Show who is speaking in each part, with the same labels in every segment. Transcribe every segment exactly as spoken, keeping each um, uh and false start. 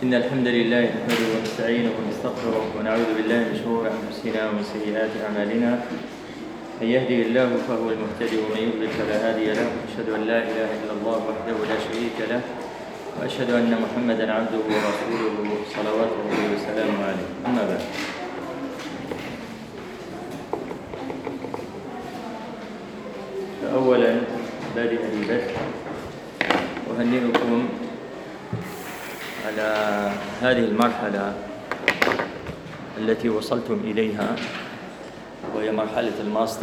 Speaker 1: إن الحمد لله نحمده ونستعينه ونستغفره ونعوذ بالله من شرور أنفسنا ومن سيئات أعمالنا. من يهده الله فهو المهتدي ومن يضلل فلا هادي له. أشهد أن لا إله إلا الله وحده لا شريك له وأشهد أن محمدا عبده ورسوله صلوات الله وسلامه عليه. أما بعد، فأولا بادئ البث أهنئكم على هذه المرحلة التي وصلتم إليها، وهي مرحلة الماستر.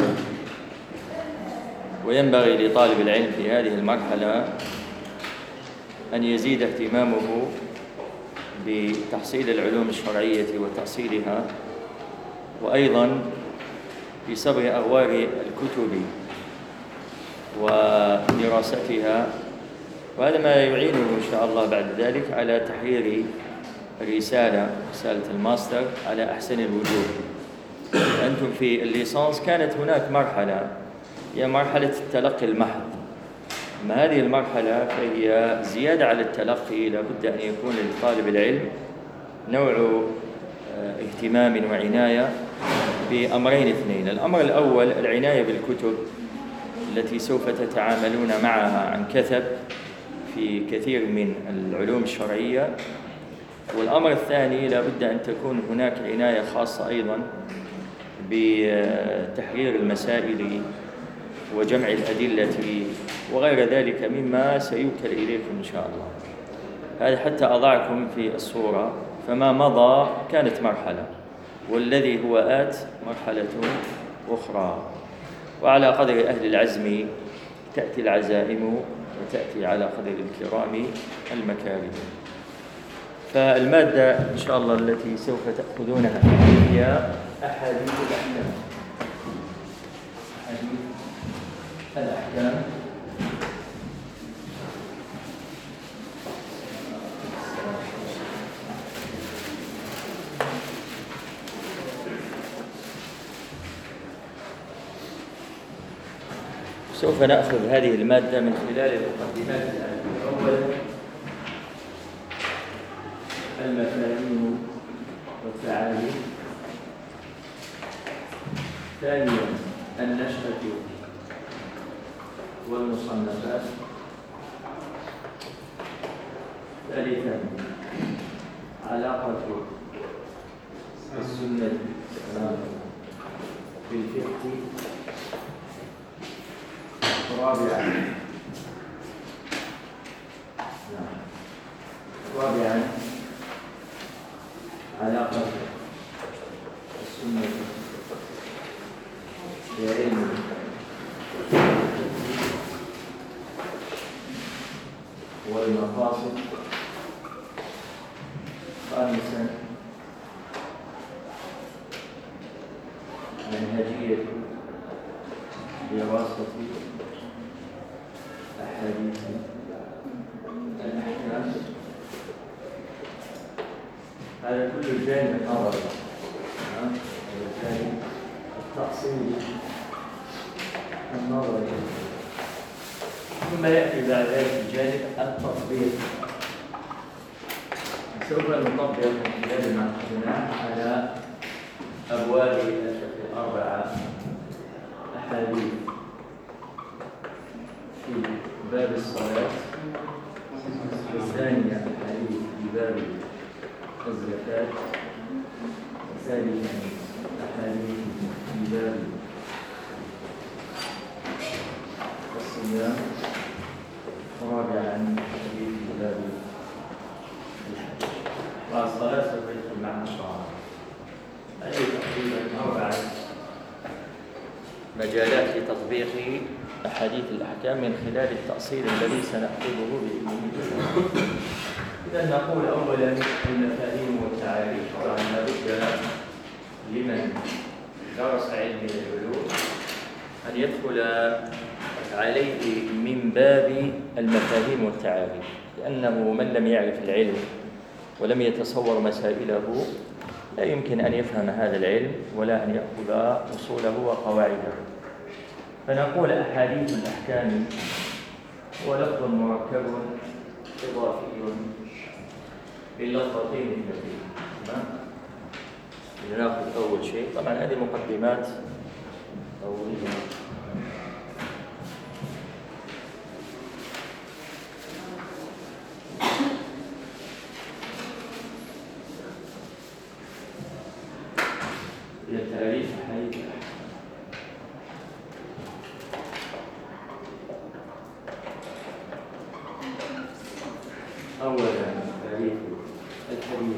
Speaker 1: وينبغي لطالب العلم في هذه المرحلة أن يزيد اهتمامه بتحصيل العلوم الشرعية وتأصيلها، وأيضا بصبر أغوار الكتب ودراستها، وهذا ما يعينه إن شاء الله بعد ذلك على تحرير الرسالة رسالة الماستر على أحسن الوجوه. أنتم في الليسانس كانت هناك مرحلة هي مرحلة التلقي المحض، أما هذه المرحلة فهي زيادة على التلقي. لابد أن يكون لطالب العلم نوع اهتمام وعناية بأمرين اثنين. الأمر الأول العناية بالكتب التي سوف تتعاملون معها عن كثب في كثير من العلوم الشرعية، والأمر الثاني لابد أن تكون هناك عناية خاصة أيضا بتحرير المسائل وجمع الأدلة وغير ذلك مما سيوكل إليكم إن شاء الله. هذا حتى أضعكم في الصورة. فما مضى كانت مرحلة، والذي هو آت مرحلة أخرى، وعلى قدر أهل العزم تأتي العزائم وتأتي على قدر الكرام المكارم. فالمادة إن شاء الله التي سوف تأخذونها هي أحاديث الأحكام. أحاديث الأحكام سوف نأخذ هذه المادة من خلال المقدمات. أولا المفاهيم والتعاريف، ثانيا النشأة والمصنفات، ثالثا علاقة السنة بالفقه، رابعا رابعا علاقة السنة بعلم والمقاصد، خامسا منهجية دراسة أحاديث الأحكام. هذا كل الجانب النظري، الجانب التأصيلي النظري، ثم يأتي بعد ذلك الجانب التطبيق. سوف نطبق من خلال ما أخذناه على أبواب الفقه الأربعة أحاديث في باب الصلاة، والثانية الحديث في باب الزكاة، وثالثا الحديث في باب الصيام، ورابعا الحديث في باب الحج. والصلاة سوف يدخل معها الطهارة. هذه تقريبا أربعة مجالات لتطبيق أحاديث الأحكام من خلال التأصيل الذي سنأخذه بإذن الله. إذا نقول أولا المفاهيم والتعاريف. طبعا لابد لمن درس علم العلوم أن يدخل عليه من باب المفاهيم والتعاريف، لأنه من لم يعرف العلم ولم يتصور مسائله لا يمكن أن يفهم هذا العلم ولا أن يأخذ أصوله وقواعده. فنقول أحاديث الأحكام هو لفظ مركب إضافي باللفظتين اثنتين. تمام؟ ناخذ أول شيء، طبعا هذه مقدمات أولية. هي تعريف حديث. أولا تعريف الحديث،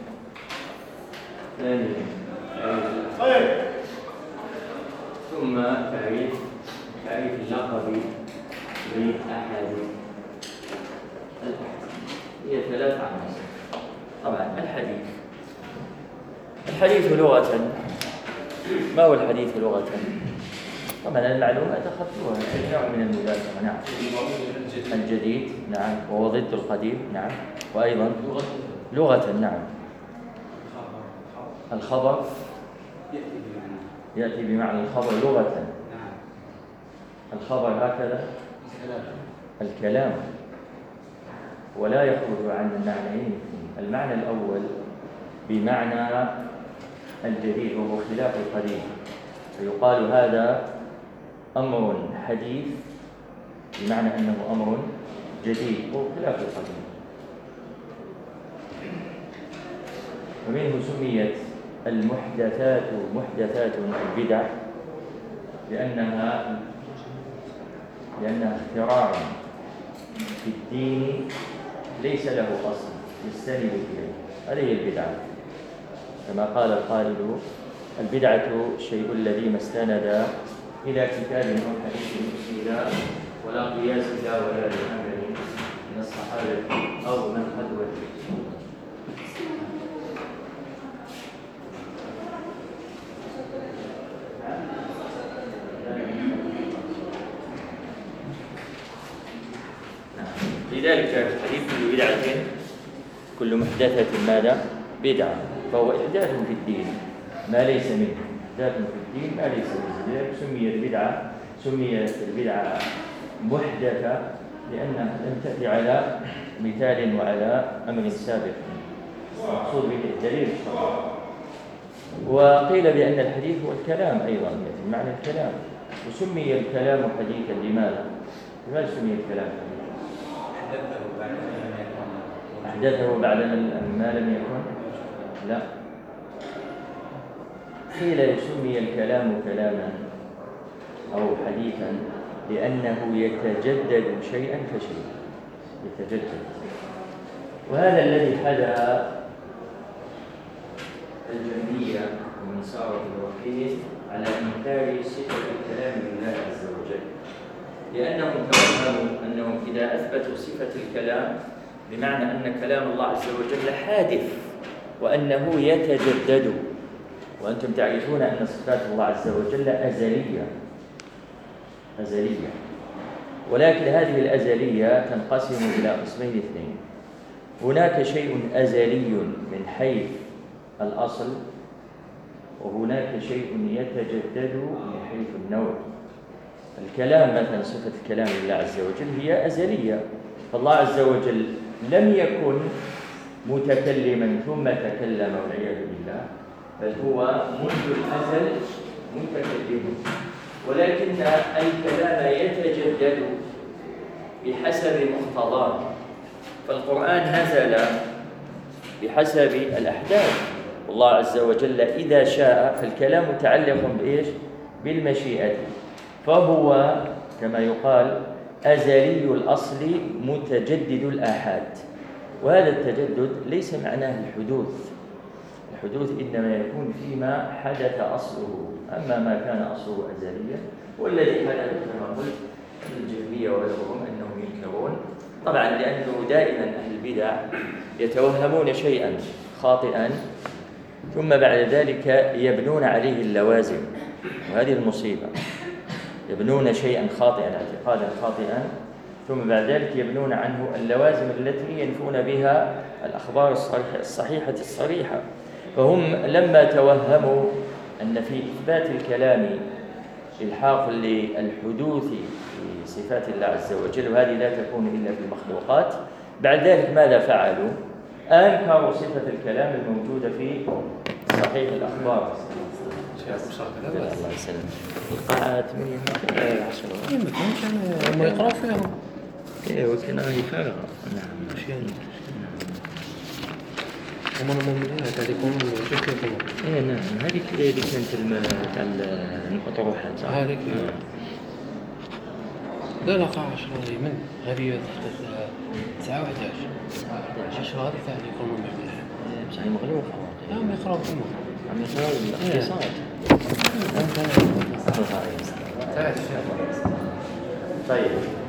Speaker 1: ثانيا ثم تعريف تعريف اللقب لأحد الأحاديث. هي ثلاث عناصر. طبعا الحديث الحديث لغة، ما هو الحديث لغة؟ طبعا المعلومات أخذتوها، أي نوع من المذاكرة. نعم. الجديد، نعم، وهو ضد القديم، نعم، وأيضا لغة، نعم. الخبر يأتي بمعنى الخبر لغة. الخبر هكذا الكلام، ولا يخرج عن المعنيين. المعنى الأول بمعنى الجديد وهو خلاف القديم، فيقال هذا أمر حديث بمعنى أنه أمر جديد وهو خلاف القديم. ومنه سميت المحدثات محدثات البدع لأنها لأنها اختراع في الدين ليس له أصل يستند إليه. هذه البدعة، كما قال القائل: البدعة الشيء الذي ما استند إلى كتاب أو حديث أصيلا ولا قياس لا ولا لأمر من الصحابة أو من خلوه. لذلك الحديث كل بدعة كل محدثة ماذا؟ بدعة، فهو إحداث في الدين ما ليس منه، إحداث في الدين ما ليس منه. لذلك سميت البدعة سميت البدعة محدثة لأنها لم تأتي على مثال وعلى أمر سابق مقصود به الدليل الشرعي. وقيل بأن الحديث هو الكلام أيضا، يعني معنى الكلام. وسمي الكلام حديثا لماذا؟ لماذا سمي الكلام حديثا؟ أحدثه بعد ما لم يكن؟ لا، قيل سمي الكلام كلاما أو حديثا لأنه يتجدد شيئا فشيئا، يتجدد. وهذا الذي حدث الجهمية ومن سار الوحيد على إنكار صفة الكلام لله عز وجل، لأنهم توهموا أنهم إذا أثبتوا صفة الكلام بمعنى أن كلام الله عز وجل حادث وأنه يتجدد، وأنتم تعرفون أن صفات الله عز وجل أزلية أزلية ولكن هذه الأزلية تنقسم إلى قسمين اثنين. هناك شيء أزلي من حيث الأصل، وهناك شيء يتجدد من حيث النوع. الكلام مثلا، صفة كلام الله عز وجل هي أزلية، فالله عز وجل لم يكن متكلما ثم تكلم والعياذ بالله، بل هو منذ الأزل متكلم، ولكن الكلام يتجدد بحسب مقتضاه. فالقرآن نزل بحسب الأحداث، والله عز وجل إذا شاء، فالكلام متعلق بإيش؟ بالمشيئة، فهو كما يقال أزلي الأصل متجدد الآحاد. وهذا التجدد ليس معناه الحدوث، الحدوث إنما يكون فيما حدث أصله، أما ما كان أصله أزليا والذي حدث كما قلت الجهمية وغيرهم أنهم ينكرون. طبعا لأنه دائما أهل البدع يتوهمون شيئا خاطئا ثم بعد ذلك يبنون عليه اللوازم، وهذه المصيبة. يبنون شيئا خاطئا، اعتقادا خاطئا، ثم بعد ذلك يبنون عنه اللوازم التي ينفون بها الأخبار الصحيحة الصريحة. فهم لما توهموا أن في إثبات الكلام إلحاق للحدوث في صفات الله عز وجل، وهذه لا تكون إلا في المخلوقات، بعد ذلك ماذا فعلوا؟ أنكروا صفة الكلام الموجودة في صحيح الأخبار. الله يسلم. القاعات من عشرة
Speaker 2: يمكن هم يقرأوا فيهم.
Speaker 1: إيه ولكن هي فارغة. نعم.
Speaker 2: شيء. هم المؤمنين هذا يكون شكلهم.
Speaker 1: إيه نعم. هذه كذا اللي كانت الم الأطروحات.
Speaker 2: هذه. لا لا قاعة عشرة من هذه تسعة وأحد عشر. عشرة هذه ثاني يكونون محملها.
Speaker 1: بس هي مغلوفة.
Speaker 2: لا هم يقرأوا فيهم.
Speaker 1: عم يقرأوا الاختصار. طيب.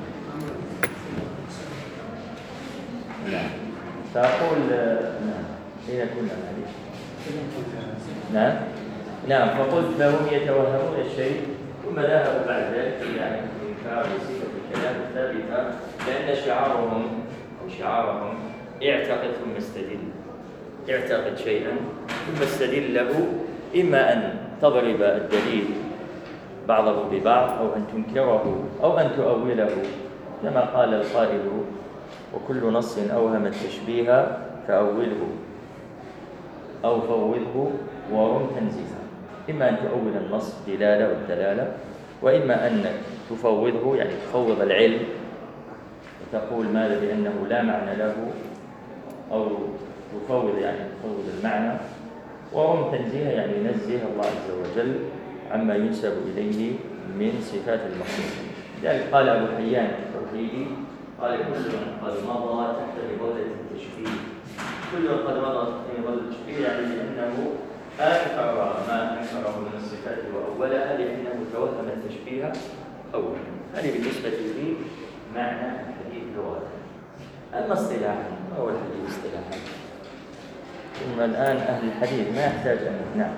Speaker 1: نعم. فأقول نعم. أين كنا الحديث؟ نعم. نعم. فقلت فهم يتوهمون الشيء ثم ذهبوا بعد ذلك إلى إنكار صفة الكلام الثابتة لأن شعارهم أو شعارهم اعتقد ثم استدل. اعتقد شيئا ثم استدل له، إما أن تضرب الدليل بعضه ببعض أو أن تنكره أو أن تؤوله كما قال القائل: وكل نص أوهم التشبيه فأوله أو فوضه ورم تنزيها. إما أن تؤول النص دلالة والدلالة، وإما أن تفوضه يعني تفوض العلم وتقول ماذا بأنه لا معنى له، أو تفوض يعني تفوض المعنى، ورم تنزيها يعني نزه الله عز وجل عما ينسب إليه من صفات المخلوقين. لذلك قال أبو حيان التوحيدي قال: كل قد مضى تحت مظلة التشبيه. كل قد مضى تحت مظلة التشبيه يعني لأنه أنكر ما أنكره من الصفات وأولها لأنه توهم التشبيه أولا. هذه بالنسبة لي معنى الحديث لغة. أما اصطلاحا هو الحديث اصطلاحا، ثم الآن أهل الحديث ما يحتاج أن نعم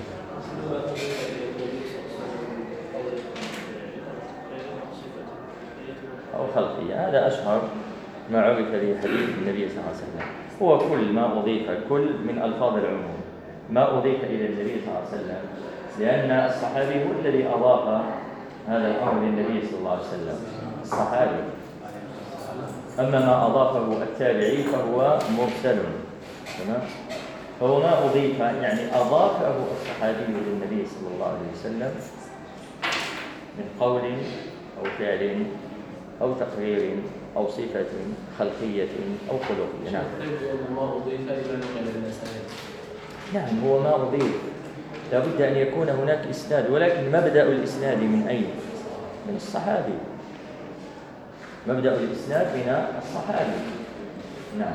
Speaker 1: أو خلقية. هذا أشهر ما عرف به حديث النبي صلى الله عليه وسلم، هو كل ما أضيف، كل من ألفاظ العموم ما أضيف إلى النبي صلى الله عليه وسلم، لأن الصحابي هو الذي أضاف هذا الأمر للنبي صلى الله عليه وسلم، الصحابي. أما ما أضافه التابعي فهو مرسل. تمام؟ فهو ما أضيف يعني أضافه الصحابي للنبي صلى الله عليه وسلم من قول أو فعل أو تقرير أو صفة خلقية أو خلقية. نعم. نعم هو ما أضيف، لابد أن يكون هناك إسناد، ولكن مبدأ الإسناد من أين؟ من الصحابي. مبدأ الإسناد من الصحابي. نعم.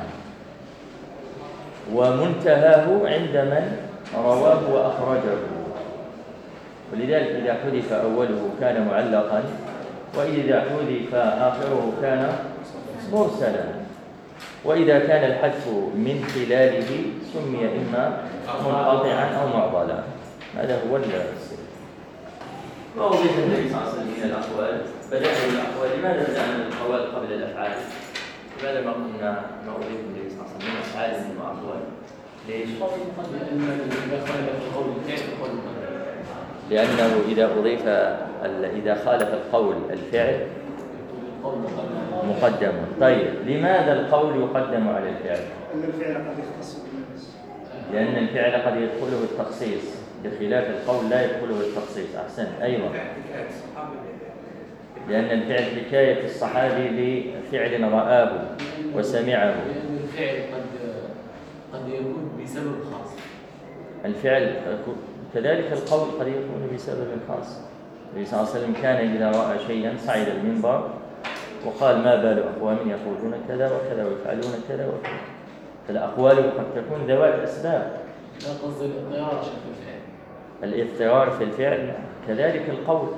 Speaker 1: ومنتهاه عند من رواه وأخرجه. ولذلك إذا حذف أوله كان معلقا، وإذا حذف آخره كان مرسلا، وإذا كان الحذف من خلاله سمي إما منقطعا أو معضلا. هذا هو السر. وأضيف النبي صلى الله عليه وسلم من الأقوال، بدأنا بالأقوال. لماذا بدأنا بالأقوال قبل الأفعال؟ لماذا ما قلنا ما أضيف النبي صلى الله عليه وسلم من أفعال من أقوال؟ ليش؟ لأنه إذا أضيف إذا خالف القول الفعل مقدم. طيب لماذا القول يقدم على الفعل؟
Speaker 3: لأن الفعل قد يختص بالنفس.
Speaker 1: لأن الفعل قد يدخله التخصيص بخلاف القول لا يدخله التخصيص. أحسنت. أيوة. لأن الفعل حكاية الصحابي لفعل رآه وسمعه.
Speaker 2: لأن الفعل قد قد يكون بسبب خاص.
Speaker 1: الفعل كذلك القول قد يكون بسبب خاص. النبي صلى الله عليه وسلم كان إذا رأى شيئا صعد المنبر وقال: ما بال أقوام يقولون كذا وكذا ويفعلون كذا وكذا. فالأقوال قد تكون ذوات أسباب.
Speaker 2: لا قصد الاضطرار في الفعل.
Speaker 1: الاضطرار في الفعل كذلك القول.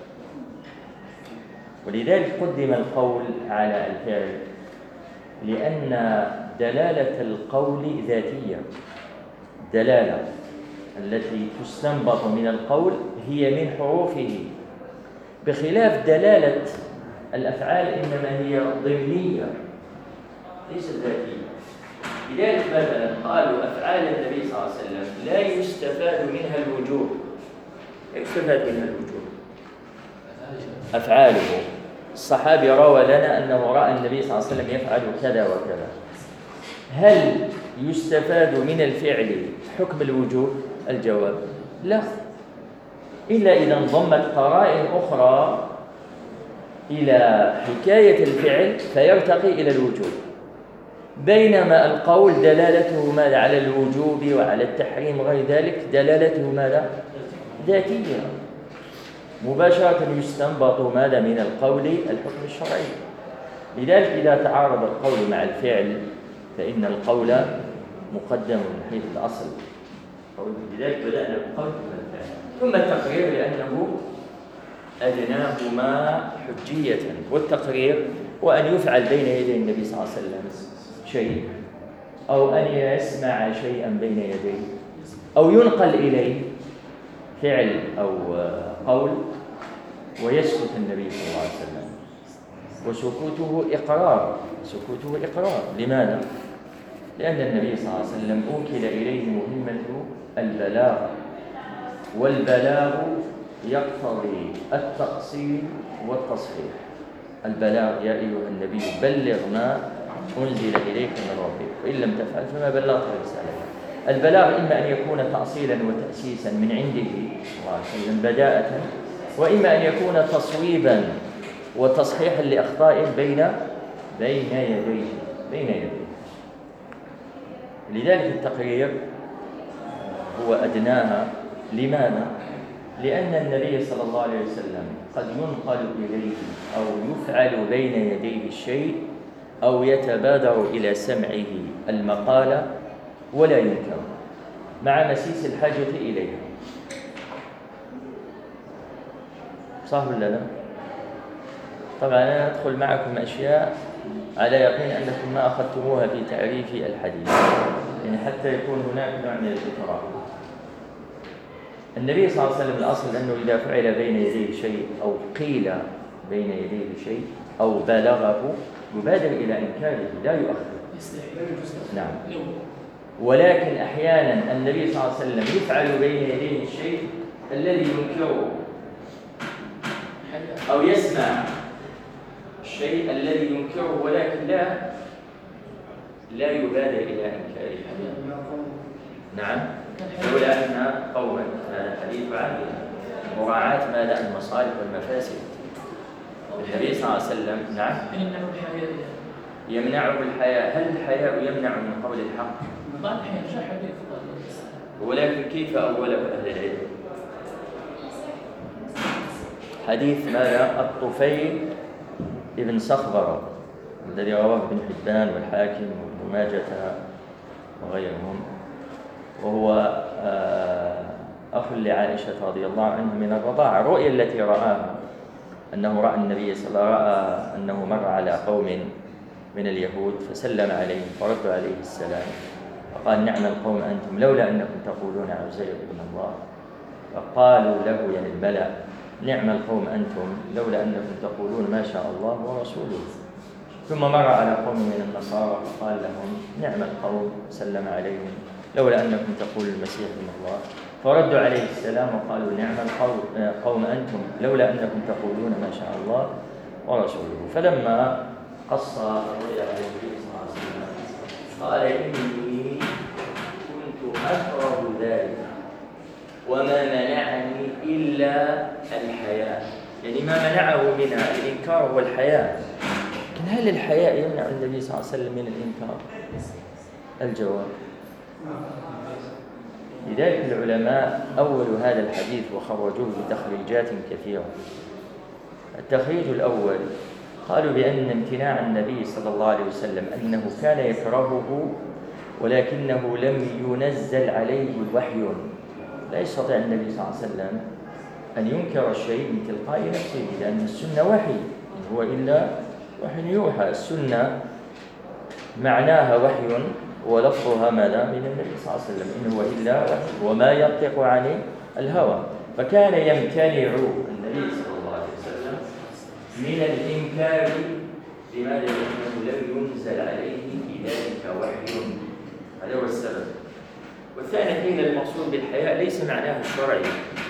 Speaker 1: ولذلك قدم القول على الفعل، لأن دلالة القول ذاتية. دلالة التي تستنبط من القول هي من حروفه، بخلاف دلالة الأفعال إنما هي ضمنية ليست ذاتية. لذلك مثلا قالوا أفعال النبي صلى الله عليه وسلم لا يستفاد منها الوجوب. يستفاد منها الوجوب أفعاله. الصحابي روى لنا أنه رأى النبي صلى الله عليه وسلم يفعل كذا وكذا. هل يستفاد من الفعل حكم الوجوب؟ الجواب لا، إلا إذا انضمت قرائن أخرى إلى حكاية الفعل فيرتقي إلى الوجوب، بينما القول دلالته ماذا؟ على الوجوب وعلى التحريم وغير ذلك، دلالته ماذا؟ ذاتية مباشرة، يستنبط ماذا من القول؟ الحكم الشرعي. لذلك إذا تعارض القول مع الفعل فإن القول مقدم من حيث الأصل، لذلك بدأنا بالقول والفعل ثم التقرير، لأنه أدناهما حجية. والتقرير هو أن يفعل بين يدي النبي صلى الله عليه وسلم شيء، أو أن يسمع شيئا بين يديه، أو ينقل إليه فعل أو قول ويسكت النبي صلى الله عليه وسلم، وسكوته إقرار، سكوته إقرار. لماذا؟ لأن النبي صلى الله عليه وسلم أوكل إليه مهمة البلاغ، والبلاغ يقتضي التقصير والتصحيح. البلاغ يا أيها النبي بلغ ما أنزل إليك من ربك وإن لم تفعل فما بلغت رسالته. البلاغ إما أن يكون تأصيلا وتأسيسا من عنده صلى الله عليه وسلم بداءة، وإما أن يكون تصويبا وتصحيحا لأخطاء بين بين يديه بين يديه. لذلك التقرير هو أدناها. لماذا؟ لأن النبي صلى الله عليه وسلم قد ينقل إليه أو يفعل بين يديه الشيء، أو يتبادر إلى سمعه المقالة ولا ينكر مع مسيس الحاجة إليه. صح ولا لا؟ طبعا أنا أدخل معكم أشياء على يقين أنكم ما أخذتموها في تعريف الحديث، يعني حتى يكون هناك نوع من الإكراه. النبي صلى الله عليه وسلم الأصل أنه إذا فعل بين يديه شيء أو قيل بين يديه شيء أو بلغه يبادر إلى إنكاره لا يؤخر. نعم. ولكن أحيانا النبي صلى الله عليه وسلم يفعل بين يديه الشيء الذي ينكره، أو يسمع الشيء الذي ينكره ولكن لا لا يبادر إلى إنكاره. نعم. لولا أن قوما، هذا حديث عن مراعاة ماذا؟ المصالح والمفاسد. النبي صلى الله عليه وسلم نعم يمنعه الحياء. هل الحياء يمنع من قول الحق؟ ولكن كيف أوله أهل العلم؟ حديث ماذا؟ الطفيل ابن صخبرة الذي رواه ابن حبان والحاكم وابن ماجة وغيرهم، وهو أخ لعائشة رضي الله عنها من الرضاعة. الرؤيا التي رآها أنه رأى النبي صلى الله عليه وسلم رأى أنه مر على قوم من اليهود فسلم عليهم فرد عليه السلام فقال نعم القوم أنتم لولا أنكم تقولون عزير ابن الله. فقالوا له يعني الملأ نعم القوم أنتم لولا أنكم تقولون ما شاء الله ورسوله. ثم مر على قوم من النصارى فقال لهم نعم القوم سلم عليهم لولا أنكم تقولون المسيح ابن الله. فردوا عليه السلام وقالوا نعم القوم قوم أنتم لولا أنكم تقولون ما شاء الله ورسوله. فلما قص الرؤيا على النبي صلى الله عليه وسلم قال إني كنت أكره ذلك وما منعني إلا الحياء، يعني ما منعه منها الإنكار والحياء. لكن هل الحياء يمنع النبي صلى الله عليه وسلم من الإنكار؟ الجواب لذلك العلماء أولوا هذا الحديث وخرجوه بتخريجات كثيرة. التخريج الأول قالوا بأن امتناع النبي صلى الله عليه وسلم أنه كان يكرهه ولكنه لم ينزل عليه وحي. لا يستطيع النبي صلى الله عليه وسلم أن ينكر الشيء من تلقاء نفسه لأن السنة وحي، إن هو إلا وحي يوحى. السنة معناها وحي ولفظها ماذا؟ من النبي صلى الله عليه وسلم، إن هو إلا وحي وما ينطق عن الهوى. فكان يمتنع النبي صلى الله عليه وسلم من الإنكار لماذا؟ لأنه لم ينزل عليه في ذلك وحي. هذا هو السبب. والثاني حين المقصود بالحياء ليس معناه الشرعي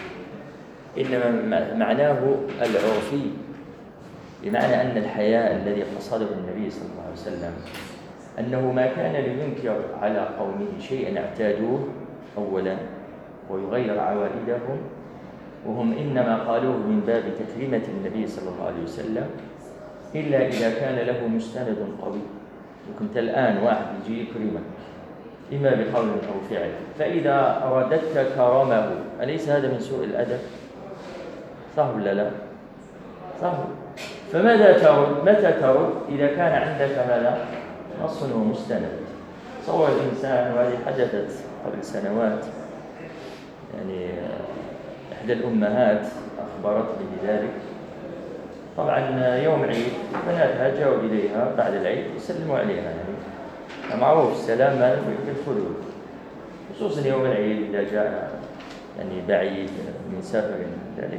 Speaker 1: إنما معناه العرفي، بمعنى أن الحياء الذي قصده النبي صلى الله عليه وسلم أنه ما كان لينكر على قومه شيئا اعتادوه أولا ويغير عوائدهم، وهم إنما قالوه من باب تكريمة النبي صلى الله عليه وسلم، إلا إذا كان له مستند قوي. وكنت الآن واحد يجي يكرمك إما بقول أو فعل، فإذا أردت كرمه أليس هذا من سوء الأدب؟ صح ولا لا؟ صح. فماذا ترد؟ متى ترد؟ إذا كان عندك هذا نص ومستند. صور الإنسان، وهذه حدثت قبل سنوات، يعني إحدى الأمهات أخبرتني بذلك. طبعا يوم عيد بناتها جاءوا إليها بعد العيد يسلموا عليها، يعني معروف السلام بالخلود، خصوصا يوم العيد إذا جاء يعني بعيد من سفر ذلك.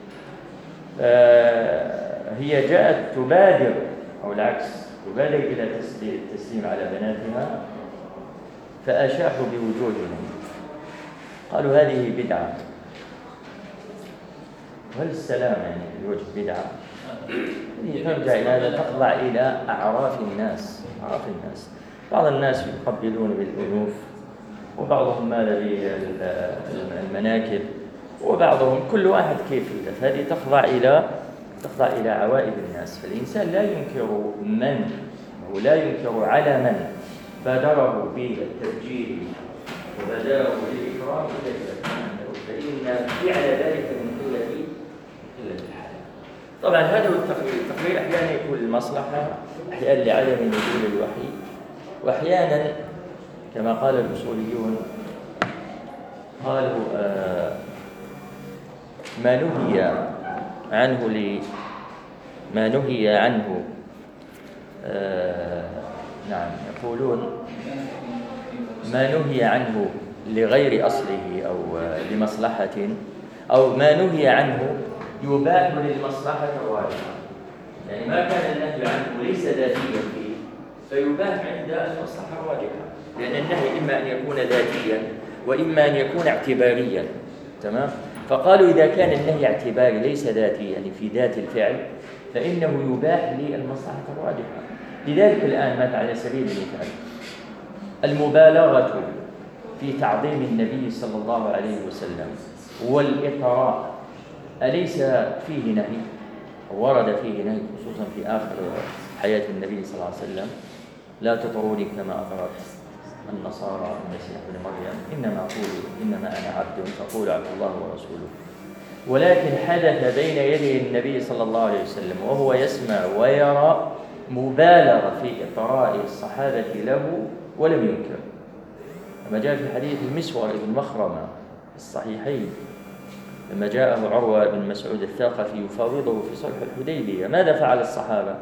Speaker 1: هي جاءت تبادر أو العكس تبادر إلى التسليم على بناتها، فأشاحوا بوجوههم قالوا هذه بدعة. وهل السلام يعني الوجه بدعة؟ ترجع إلى هذا، تخضع إلى أعراف الناس. أعراف الناس بعض الناس يقبلون بالأنوف، وبعضهم ماذا بالمناكب، وبعضهم كل واحد كيف. هذه تخضع إلى تخضع إلى عوائد الناس. فالإنسان لا ينكر من ولا ينكر على من بادره بالتبجيل وبادره بالإكرام فإن فعل ذلك من قلة قلة الحال. طبعا هذا هو التقرير. التقرير أحيانا يكون للمصلحة، أحيانا لعدم نزول الوحي، وأحيانا كما قال الأصوليون قالوا آه ما نهي عنه ل ما نهي عنه آه نعم يقولون ما نهي عنه لغير أصله أو آه لمصلحة، أو ما نهي عنه يباح للمصلحة الراجحة. يعني ما كان النهي عنه ليس ذاتيا فيه فيباح عند المصلحة الراجحة، لأن النهي إما أن يكون ذاتيا وإما أن يكون اعتباريا. تمام؟ فقالوا إذا كان النهي اعتباري ليس ذاتي يعني في ذات الفعل فإنه يباح للمصلحة الراجحة. لذلك الآن مثلا على سبيل المثال المبالغة في تعظيم النبي صلى الله عليه وسلم والإطراء أليس فيه نهي؟ ورد فيه نهي خصوصا في آخر حياة النبي صلى الله عليه وسلم: لا تطروني كما أطرت النصارى المسيح ابن مريم، إنما أقول إنما أنا عبد فقولوا عبد الله ورسوله. ولكن حدث بين يدي النبي صلى الله عليه وسلم وهو يسمع ويرى مبالغة في إطراء الصحابة له ولم ينكر، كما جاء في حديث المسور بن مخرمة الصحيحين لما جاءه عروة بن مسعود الثقفي يفاوضه في صلح الحديبية. ماذا فعل الصحابة؟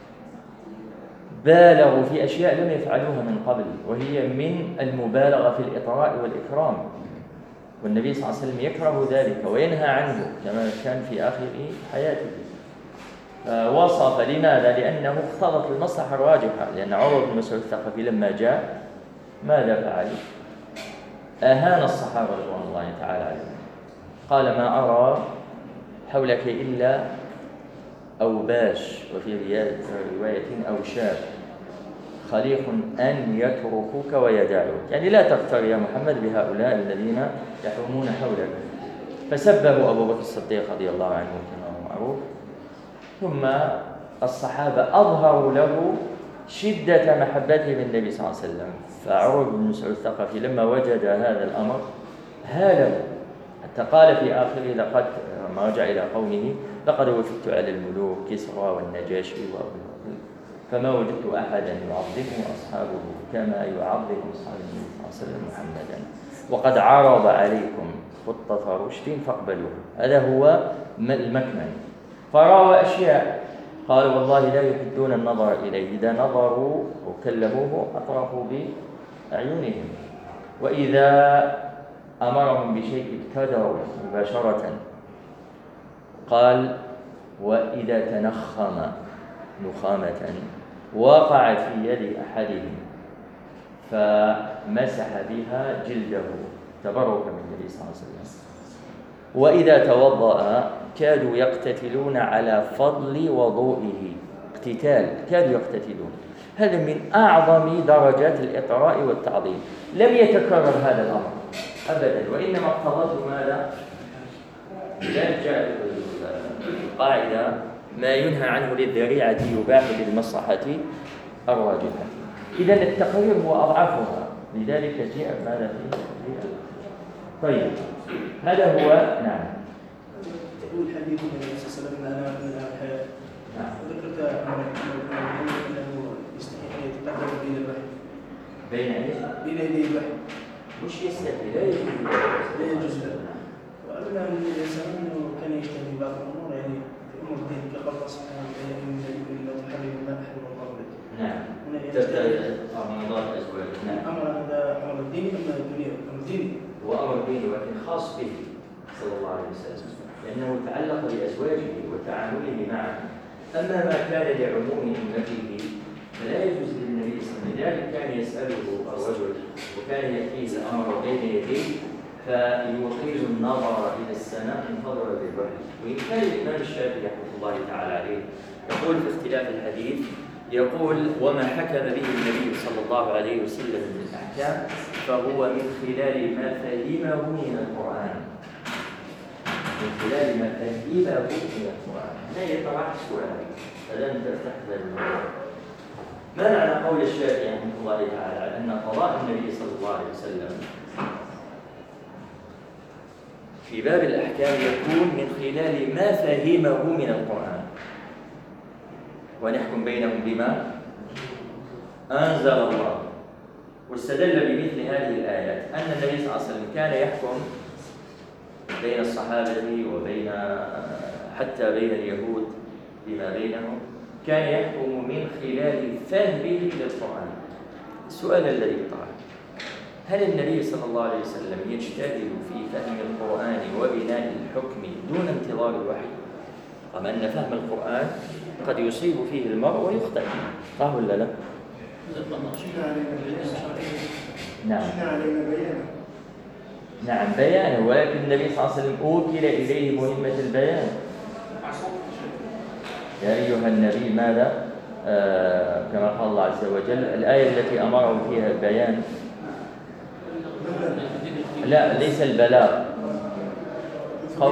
Speaker 1: بالغوا في أشياء لم يفعلوها من قبل، وهي من المبالغة في الإطراء والإكرام، والنبي صلى الله عليه وسلم يكره ذلك وينهى عنه كما كان في آخر حياته. وصف لماذا؟ لأنه اقتضت المصلحة الراجحة. لأن عروة بن مسعود الثقفي لما جاء ماذا فعل؟ أهان الصحابة رضوان الله تعالى عليهم، قال: ما أرى حولك إلا أوباش، وفي رواية أوشاب، خليق أن يتركوك ويدعوك، يعني لا تغتر يا محمد بهؤلاء الذين يحومون حولك. فسبه أبو بكر الصديق رضي الله عنه كما هو معروف. ثم الصحابة أظهروا له شدة محبته للنبي صلى الله عليه وسلم. فعروة بن مسعود الثقفي لما وجد هذا الأمر هاله، حتى قال في آخره لقد ما رجع إلى قومه: لقد وفدت على الملوك كسرى والنجاشي فما وجدت أحدا يعظمه أصحابه كما يعظم أصحاب النبي صلى الله عليه وسلم محمدا، وقد عرض عليكم خطة رشد فاقبلوه. هذا هو المكمن. فرأوا أشياء قالوا: والله لا يحدون النظر إليه، إذا نظروا وكلموه أطرفوا بأعينهم، وإذا أمرهم بشيء ابتدروا مباشرة. قال: وإذا تنخم نخامة وقعت في يد أحدهم فمسح بها جلده تبركا من النبي صلى الله عليه وسلم. وإذا توضأ كادوا يقتتلون على فضل وضوئه، اقتتال، كادوا يقتتلون. هذا من أعظم درجات الإطراء والتعظيم. لم يتكرر هذا الأمر أبدا، وإنما اقتضته ماذا؟ لا جاء القاعدة ما ينهى عنه للذريعة يباح للمصلحة الراجحة. إذا التقرير هو أضعفها، لذلك جاء ماذا فيه؟ طيب هذا هو. نعم.
Speaker 3: يقول حديث النبي صلى الله عليه وسلم أنا من الحياة. نعم. ذكرت أنه يستحق أن يتقدم بين الوحي.
Speaker 1: بين إيش؟
Speaker 3: بين يدي الوحي.
Speaker 1: مش يستحق، لا يجوز.
Speaker 3: لا يجوز له. وأن الإنسان أنه كان يجتهد بعض الأمور يعني في أمور الدين كقول الله سبحانه وتعالى إن الذين لا تحرم ما أحرم الله لك.
Speaker 1: نعم. أمر الأزواج. نعم.
Speaker 3: أمر هذا أمر الدين أم الدنيا؟ أمر الدين.
Speaker 1: هو أمر الدين ولكن خاص به صلى الله عليه وسلم، لأنه تعلق بأزواجه وتعامله معه. أما ما كان لعموم أمته فلا يجوز للنبي صلى الله عليه وسلم، لذلك كان يسأله الرجل وكان يأتيه الأمر بين يديه فيطيل النظر إلى السماء انتظر بالوحي. وإن كان الإمام الشافعي رحمه الله تعالى عليه يقول في اختلاف الحديث، يقول وما حكم به النبي صلى الله عليه وسلم من الأحكام فهو من خلال ما فهمه من القرآن، من خلال ما فهمه من القرآن. لا يطرح سؤال فلن تستحضر الموضوع. ما معنى قول الشافعي رحمه الله تعالى أن قضاء النبي صلى الله عليه وسلم في باب الأحكام يكون من خلال ما فهمه من القرآن، ونحكم بينهم بما أنزل الله. واستدل بمثل هذه الآيات أن النبي صلى الله عليه وسلم كان يحكم بين الصحابة وبين حتى بين اليهود بما بينهم، كان يحكم من خلال فهمه للقرآن. السؤال الذي يطرح: هل النبي صلى الله عليه وسلم يجتهد في فهم القرآن وبناء الحكم دون انتظار الوحي؟ أم أن فهم القرآن قد يصيب فيه المرء ويخطئ، صح ولا لا؟ نعم. نعم بيانه، ولكن النبي صلى الله عليه وسلم أوكل إليه مهمة البيان. يا أيها النبي ماذا؟ آه كما قال الله عز وجل الآية التي أمره فيها البيان، لا ليس البلاغ، قول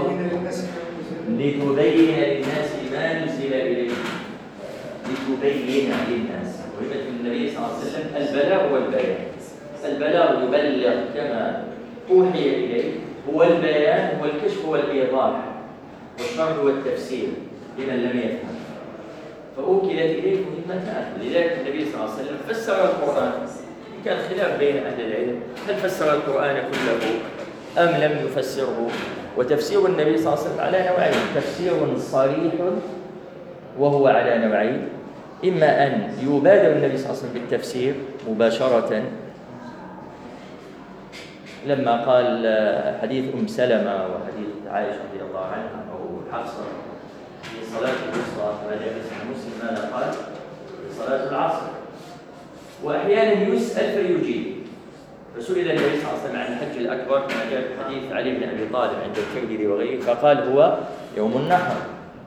Speaker 1: لتبين للناس ما نزل إليهم، لتبين للناس. مهمة النبي صلى الله عليه وسلم البلاغ والبيان. البلاغ يبلغ كما أوحي إليه، هو البيان هو الكشف والإيضاح والشرح والتفسير لمن لم يفهم. فأوكلت إليه مهمتان، لذلك النبي صلى الله عليه وسلم فسر القرآن. كان خلاف بين أهل العلم هل فسر القرآن كله أم لم يفسره. وتفسير النبي صلى الله عليه وسلم على نوعين: تفسير صريح وهو على نوعين، إما أن يبادر النبي صلى الله عليه وسلم بالتفسير مباشرة لما قال حديث أم سلمة وحديث عائشة رضي الله عنها أو حفصة في صلاة الوسطى كما جاء في صحيح مسلم ماذا قال؟ في صلاة العصر. وأحيانا يسأل فيجيب. فسئل النبي صلى الله عليه وسلم عن الحج الأكبر كما جاء في حديث علي بن أبي طالب عند الترمذي وغيره، فقال هو يوم النحر.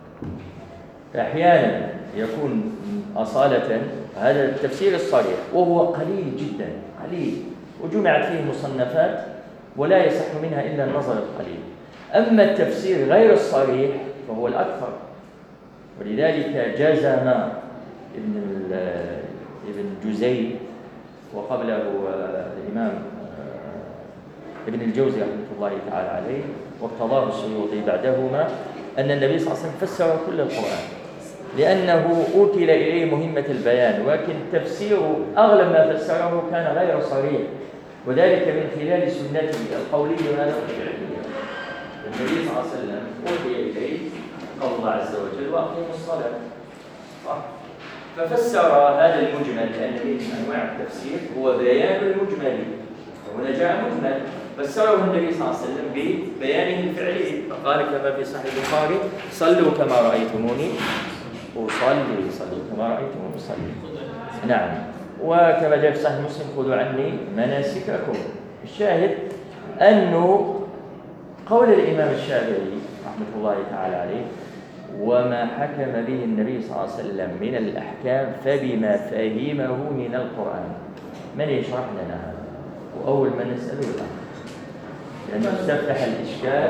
Speaker 1: أحيانا يكون أصالة هذا التفسير الصريح وهو قليل جدا قليل، وجمعت فيه مصنفات ولا يصح منها إلا النظر القليل. أما التفسير غير الصريح فهو الأكثر، ولذلك جازم ابن ابن جزي وقبله الإمام ابن الجوزي رحمه الله تعالى عليه واقتضاه السيوطي بعدهما أن النبي صلى الله عليه وسلم فسر كل القرآن لأنه أوكل إليه مهمة البيان، ولكن تفسير أغلب ما فسره كان غير صريح، وذلك من خلال سنته القولية والفعلية. النبي صلى الله عليه وسلم أوكل إليه قول الله عز وجل وأقيموا الصلاة، صح؟ ففسر هذا المجمل، لأن من أنواع التفسير هو بيان المجمل، وهنا جاء مجمل فسره النبي صلى الله عليه وسلم ببيانه الفعلي، فقال كما في صحيح البخاري: صلوا كما رأيتموني أصلي، صلوا كما رأيتموني أصلي. نعم. وكما جاء في صحيح مسلم: خذوا عني مناسككم. الشاهد أنه قول الإمام الشافعي رحمة الله تعالى عليه وما حكم به النبي صلى الله عليه وسلم من الأحكام فبما فهمه من القرآن. من يشرح لنا هذا؟ وأول من نسأله الآن لأنه استفتح الإشكال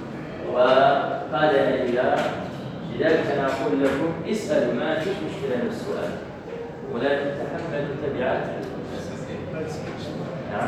Speaker 1: وقال إلى لذلك أنا أقول لكم اسألوا ما فيش مشكلة من السؤال ولا تتحملوا تبعات. نعم.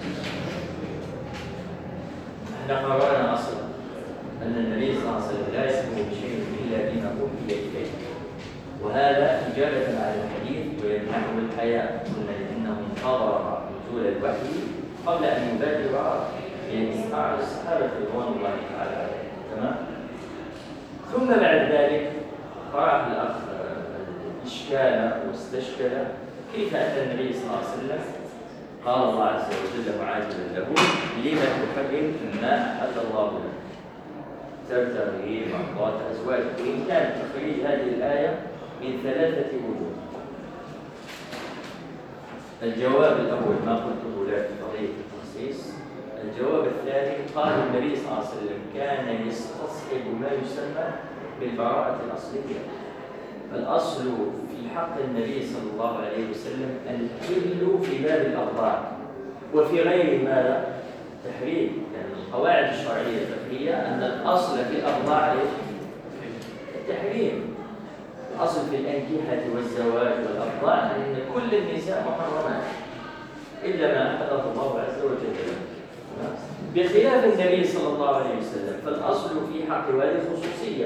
Speaker 1: احنا قررنا أصلا أن النبي صلى الله عليه وسلم لا يحكم بشيء إلا بما أوحي إليه، وهذا إجابة على الحديث ويمنعه الحياة. قلنا إنه انتظر نزول الوحي قبل أن يبادر بإسماع الصحابة رضوان الله تعالى عليهم. تمام. ثم بعد ذلك طرح الأخ الإشكال واستشكل كيف أن النبي صلى الله عليه وسلم قال الله عز وجل معاجلا له لما تحرم ما أحل الله لك تبتغي مرضات أزواجك. وإن كان تخريج هذه الآية من ثلاثة وجوه. الجواب الأول ما قلته لك في قضية التخصيص. الجواب الثاني قال النبي صلى الله عليه وسلم كان يستصحب ما يسمى بالبراءة الأصلية. الأصل في حق النبي صلى الله عليه وسلم الحل في باب الأرضاع وفي غير ماذا؟ تحريم. يعني القواعد الشرعية الفقهية أن الأصل في الأرضاع التحريم. الأصل في الأنكحة والزواج والأرضاع أن كل النساء محرمات إلا ما أحله الله عز وجل، بخلاف النبي صلى الله عليه وسلم. فالأصل في حق والد خصوصية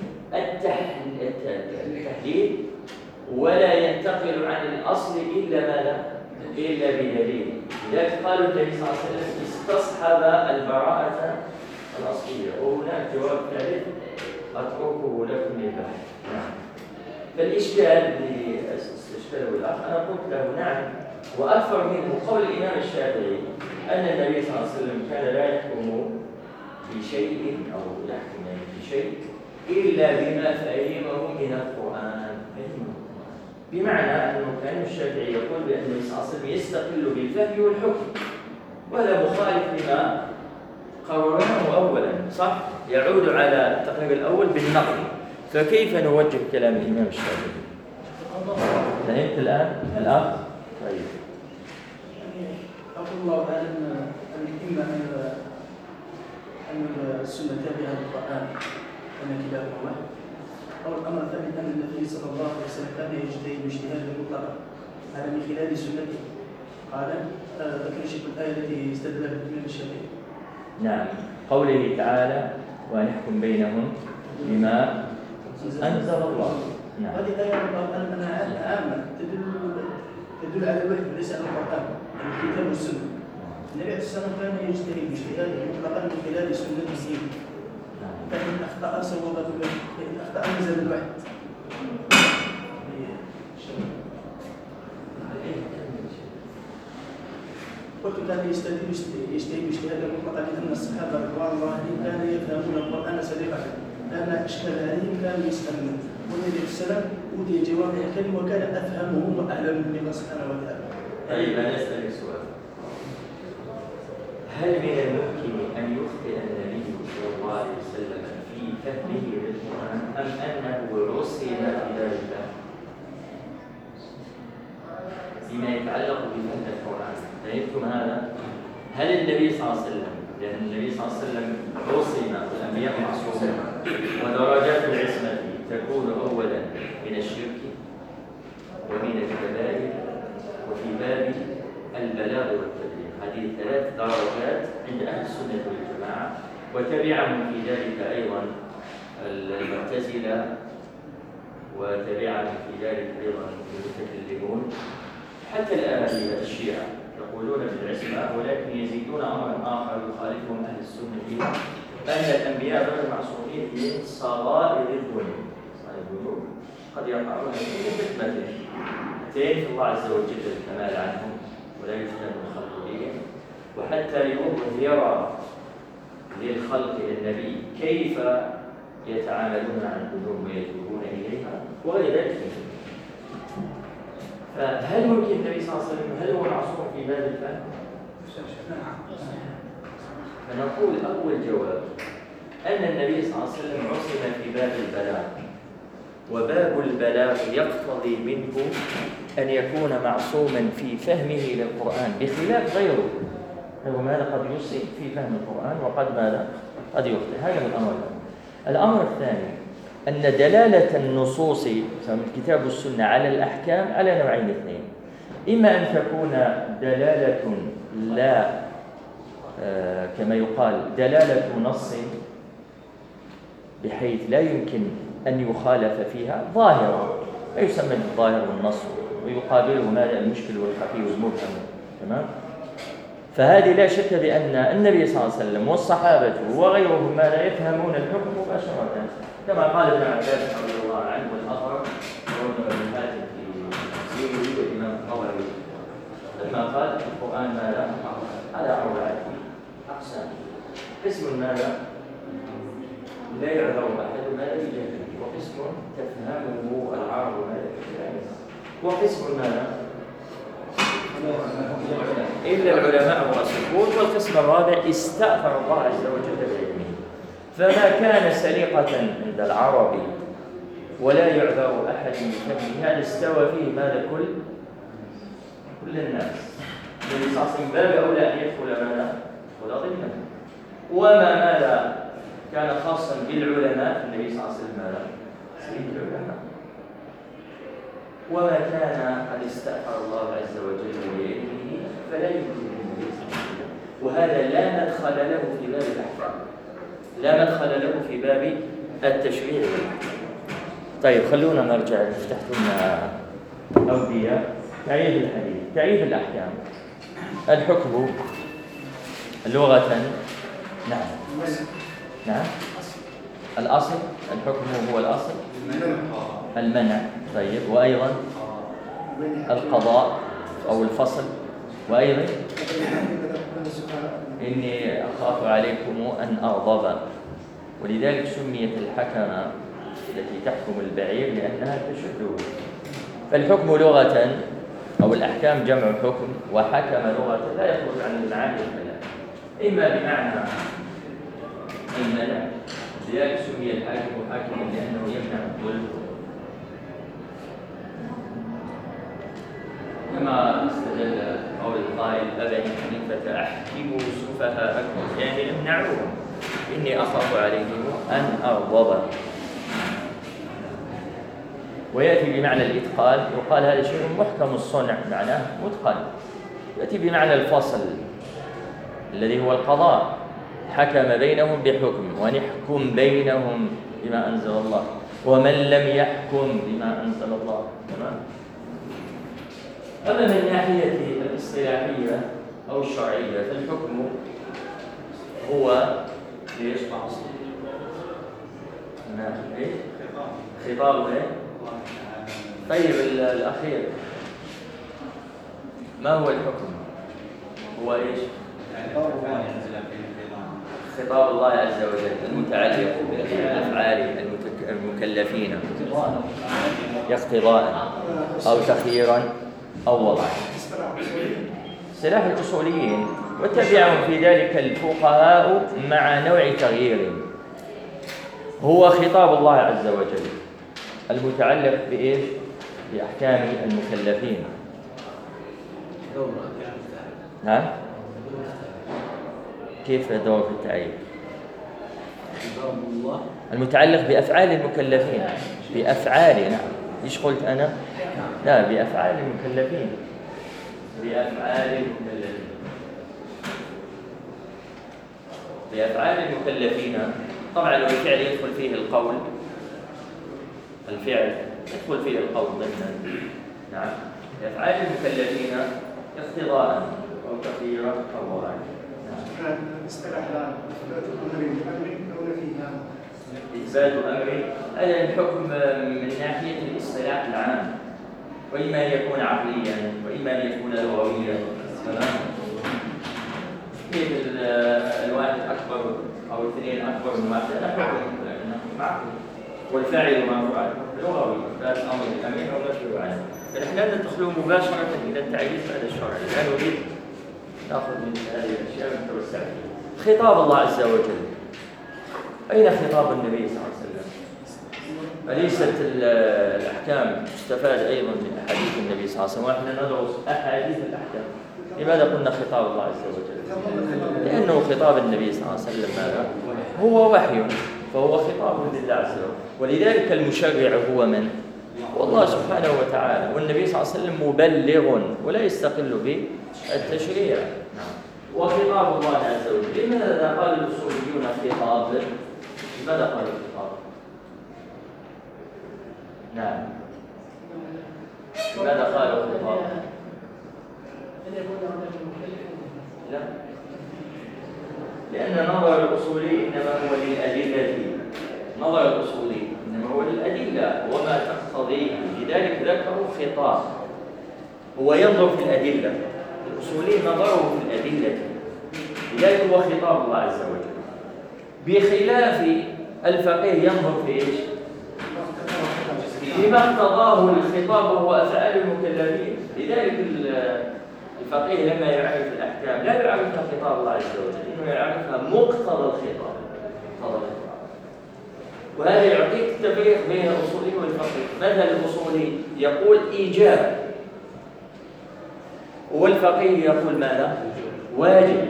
Speaker 1: التحليل ولا ينتقل عن الأصل إلا ماذا؟ إلا بدليل. لذلك قالوا النبي صلى الله عليه وسلم استصحب البراءة الأصلية. وهناك جواب ثالث أتركه لكم للبحث. فالإشكال اللي استشكله الأخ أنا قلت له نعم وأكثر منه قول الإمام الشافعي أن النبي صلى الله عليه وسلم كان لا يحكم بشيء أو يحكم بشيء إلا بما فهمه من القرآن. بمعنى أنه كان الشافعي يقول بأن النبي صلى الله عليه وسلم يستقل بالفهم والحكم، وهذا مخالف لما قررناه أولا. صح؟ يعود على التقرير الأول بالنقل. فكيف نوجه كلام الإمام الشافعي؟ فهمت الآن؟ الأخ؟ طيب.
Speaker 3: يعني أقول الله أعلم أن إما أن أن السنة تابعة للقرآن أن كلاهما واحد، أو الأمر الثاني أن النبي صلى الله عليه وسلم كان يجتهد اجتهادا مطلقا هذا من خلال سنته. قال ذكر شيخ الآية التي استدل بها الإمام الشافعي.
Speaker 1: نعم، قوله تعالى ونحكم بينهم بما أنزل الله.
Speaker 3: نعم. هذه الآية عامة تدل تدل على الوحي وليس على القرآن، الكتاب والسنة. النبي عليه الصلاة والسلام كان يجتهد اجتهادا مطلقا من خلال سنته. فإن أخطأ صوب فإن أخطأ نزل الوحي. قلت كان يجتهد يجتهد اجتهادا مطلقا لأن الصحابة رضوان الله عليهم كانوا يفهمون القرآن سابقا، لأن أشكال عليهم كانوا يسألون والنبي عليه السلام أوتي جوامع الكلم وكان أفهمهم وأعلم من الله سبحانه وتعالى.
Speaker 1: طيب أنا أسألك سؤال، هل من الممكن أن يخطئ النبي صلى الله عليه وسلم في فهمه للقرآن أم أنه رسل في ذلك فيما يتعلق بفهم القرآن؟ فهمتم هذا؟ هل النبي صلى الله عليه وسلم، لأن النبي صلى الله عليه وسلم رسل والأنبياء معصومون ودرجات العصمة تكون أولا من الشرك ومن الكبائر وفي باب البلاغ والتبليغ. هذه ثلاث درجات عند أهل السنة والجماعة، وتبعهم في ذلك أيضا المعتزلة وتبعهم في ذلك أيضا المتكلمون حتى الآن الشيعة يقولون بالعصمة، ولكن يزيدون أمرا آخر يخالفهم أهل السنة فيه أن الأنبياء غير معصومين من صغائر الذنوب. الذنوب قد يقعون في حكمة تنفي الله عز وجل الكمال عنهم ولا يجتنب الخلق بهم، وحتى يظهر للخلق النبي كيف يتعاملون مع الذنوب ويتوبون إليها وغير ذلك. فهل ممكن النبي صلى الله عليه وسلم هل هو معصوم في هذا الفهم؟ فنقول أول جواب أن النبي صلى الله عليه وسلم عصم في باب البلاغ، وباب البلاغ يقتضي منه أن يكون معصوما في فهمه للقرآن بخلاف غيره. هو ماذا قد يصيب في فهم القرآن وقد ماذا قد يخطئ. هذا هو الأمر الأول. الأمر الثاني أن دلالة النصوص سواء من الكتاب والسنة على الأحكام على نوعين اثنين: إما أن تكون دلالة لا آه كما يقال دلالة نص بحيث لا يمكن أن يخالف فيها ظاهرة، ما يسمى الظاهر والنص، ويقابله ماذا المشكل والخفي والمبهم. تمام؟ فهذه لا شك بأن النبي صلى الله عليه وسلم والصحابة وغيرهم ماذا يفهمون الحكم مباشرة، كما قال ابن عباس رضي الله عنه والأثر وابن الحاتم في سيره والإمام الطبري لما قال القرآن ماذا على أربعة أقسام: قسم ماذا لا يعذر أحد ماذا بجهله، وقسم تفهمه العرب ماذا بجهله، وقسم ماذا إلا العلماء الراسخون، والقسم الرابع استأثر الله عز وجل بعلمه. فما كان سليقة عند العرب ولا يعذر أحد بفهمه هذا استوى فيه ماذا كل كل الناس. النبي صلى الله عليه وسلم باب أولى أن يدخل ماذا يدخل ضمنه. وما ماذا كان خاصا بالعلماء النبي صلى الله عليه وسلم ماذا سيد العلماء. وما كان قد استأثر الله عز وجل بعلمه فلا يمكن النبي صلى الله عليه وسلم، وهذا لا مدخل له في باب الأحكام، لا مدخل له في باب التشريع. طيب خلونا نرجع نفتح لنا أودية تعريف الحديث. تعريف الأحكام: الحكم لغة نعم نعم الأصل، الحكم هو الأصل، المنع. طيب وأيضا القضاء أو الفصل، وأيضا إني أخاف عليكم أن أغضب، ولذلك سميت الحكمة التي تحكم البعير لأنها تشده. فالحكم لغة أو الأحكام جمع حكم، وحكم لغة لا يخرج عن المعاني الثلاث: إما بمعنى المنع، لذلك سمي الحاكم حاكما لأنه يمنع الظلم، كما استدل قول القائل أبي حنيفة أحكموا سفهاءكم، يعني امنعوهم إني أخاف عليهم أن أغضب. ويأتي بمعنى الإتقان، يقال هذا شيء محكم الصنع معناه متقن. يأتي بمعنى الفصل الذي هو القضاء، حكم بينهم بحكم، ونحكم بينهم بما أنزل الله، ومن لم يحكم بما أنزل الله. تمام؟ أما من ناحية الاصطلاحية أو الشرعية فالحكم هو ليش معصوم؟ نعم إيه؟ خطاب إيه؟ طيب الأخير ما هو الحكم؟ هو إيش؟ خطاب الله عز وجل المتعلق بأفعال المكلفين اقتضاء أو تخييرا أو وضعا. سلاح الأصوليين وتبعهم في ذلك الفقهاء مع نوع تغيير هو خطاب الله عز وجل المتعلق بإيش؟ بأحكام المكلفين. ها؟ كيف دور في التعريف؟ المتعلق بأفعال المكلفين، بأفعال نعم. إيش قلت أنا؟ لا، بأفعال المكلفين، بأفعال المكلفين بأفعال المكلفين. طبعا الفعل يدخل فيه القول، الفعل يدخل فيه القول ضمنا. نعم، بأفعال المكلفين اقتضاء أو تخييرا أو وضعا.
Speaker 4: نعم. اصطلاح إثبات أمر بأمر أو نفيها.
Speaker 1: إثبات أمر هذا الحكم من ناحية الاصطلاح العام، وإما أن يكون عقليا وإما أن يكون لغويا. تمام؟ كيف الواحد أكبر أو اثنين أكبر من واحد هذا حكم معقول، والفاعل مرفوع لغوي إثبات أمر بالأمر أو نفيه عنه. فنحن لا ندخل مباشرة إلى التعريف هذا الشرعي، لا نريد نأخذ من هذه الأشياء ونتوسع فيها. خطاب الله عز وجل أين خطاب النبي صلى الله عليه وسلم؟ أليست الأحكام تستفاد أيضا من أحاديث النبي صلى الله عليه وسلم؟ ونحن ندرس أحاديث الأحكام. لماذا قلنا خطاب الله عز وجل؟ لأنه خطاب النبي صلى الله عليه وسلم ماذا؟ هو وحي، فهو خطاب لله عز وجل، ولذلك المشرع هو من؟ هو الله سبحانه وتعالى، والنبي صلى الله عليه وسلم مبلغ ولا يستقل بالتشريع. وخطاب الله عز وجل، لماذا قال الأصوليون خطاب؟ لماذا قالوا خطاب؟ نعم، لماذا قالوا خطاب؟ لا، لأن نظر الأصولي إنما هو للأدلة، نظر الأصولي إنما هو للأدلة وما تقتضيه، لذلك ذكروا خطاب، هو ينظر في الأدلة، الأصولي نظره في الأدلة، لذلك هو خطاب الله عز وجل، بخلاف الفقيه ينظر في إيش؟ فيما اقتضاه الخطاب وهو أفعال المكلفين. لذلك الفقيه لما يعرف الأحكام لا يعرفها خطاب الله عز وجل، إنه يعرفها مقتضى الخطاب، مقتضى الخطاب. وهذا يعطيك التفريق بين الأصولي والفقيه. مثلا الأصولي يقول إيجاب، والفقيه يقول ماذا؟ واجب.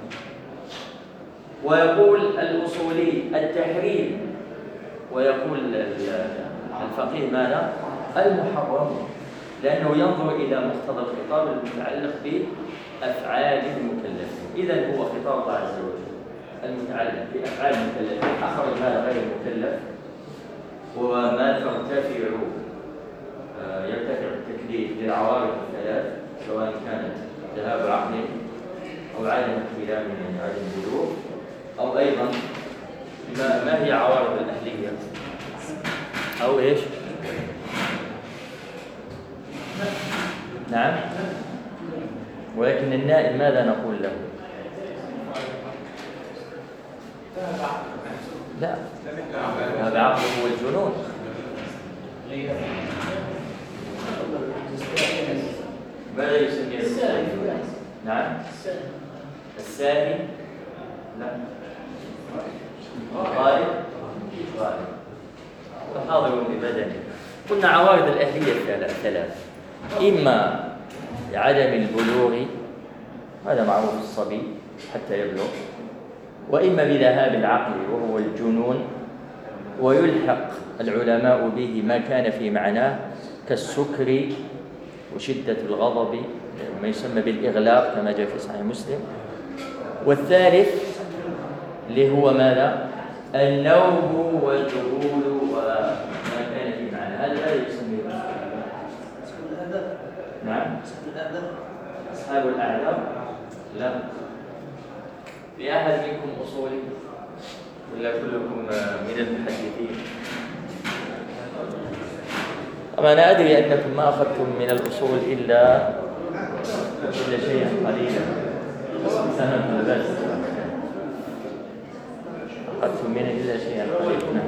Speaker 1: ويقول الأصولي التحريم، ويقول الفقيه ماذا؟ المحرم، لأنه ينظر إلى مقتضى الخطاب المتعلق بأفعال المكلفين. إذن هو خطاب الله عز وجل المتعلق بأفعال المكلفين، أخرج ماذا غير المكلف، وما ترتفع يرتفع التكليف للعوارض الثلاث، سواء كانت ذهاب عقل أو عدم احتلام من عدم البلوغ، أو أيضا ما, ما هي عوارض الأهلية أو إيش؟ نعم، ولكن النائب ماذا نقول له؟ لا، هذا عقله هو الجنون. ماذا يسميه الساهي؟ نعم، الساهي لا، غالب غالب وحاضر ببدنه. قلنا عوارض الأهلية ثلاث، إما عدم البلوغ، هذا معروف الصبي حتى يبلغ، وإما بذهاب العقل وهو الجنون، ويلحق العلماء به ما كان في معناه كالسكر وشدة الغضب، ما يسمى بالإغلاق كما جاء في صحيح مسلم. والثالث اللي هو ماذا؟ النوم والذهول وما كان في معناه، هذا لا يسمى نعم. أصحاب الأعذار لا. في أحد منكم أصولي ولا كلكم من المحدثين؟ طبعا أنا أدري أنكم ما أخذتم من الأصول إلا إلا شيئا قليلا، سنة بس أخذتم منه إلا شيئا قليلا.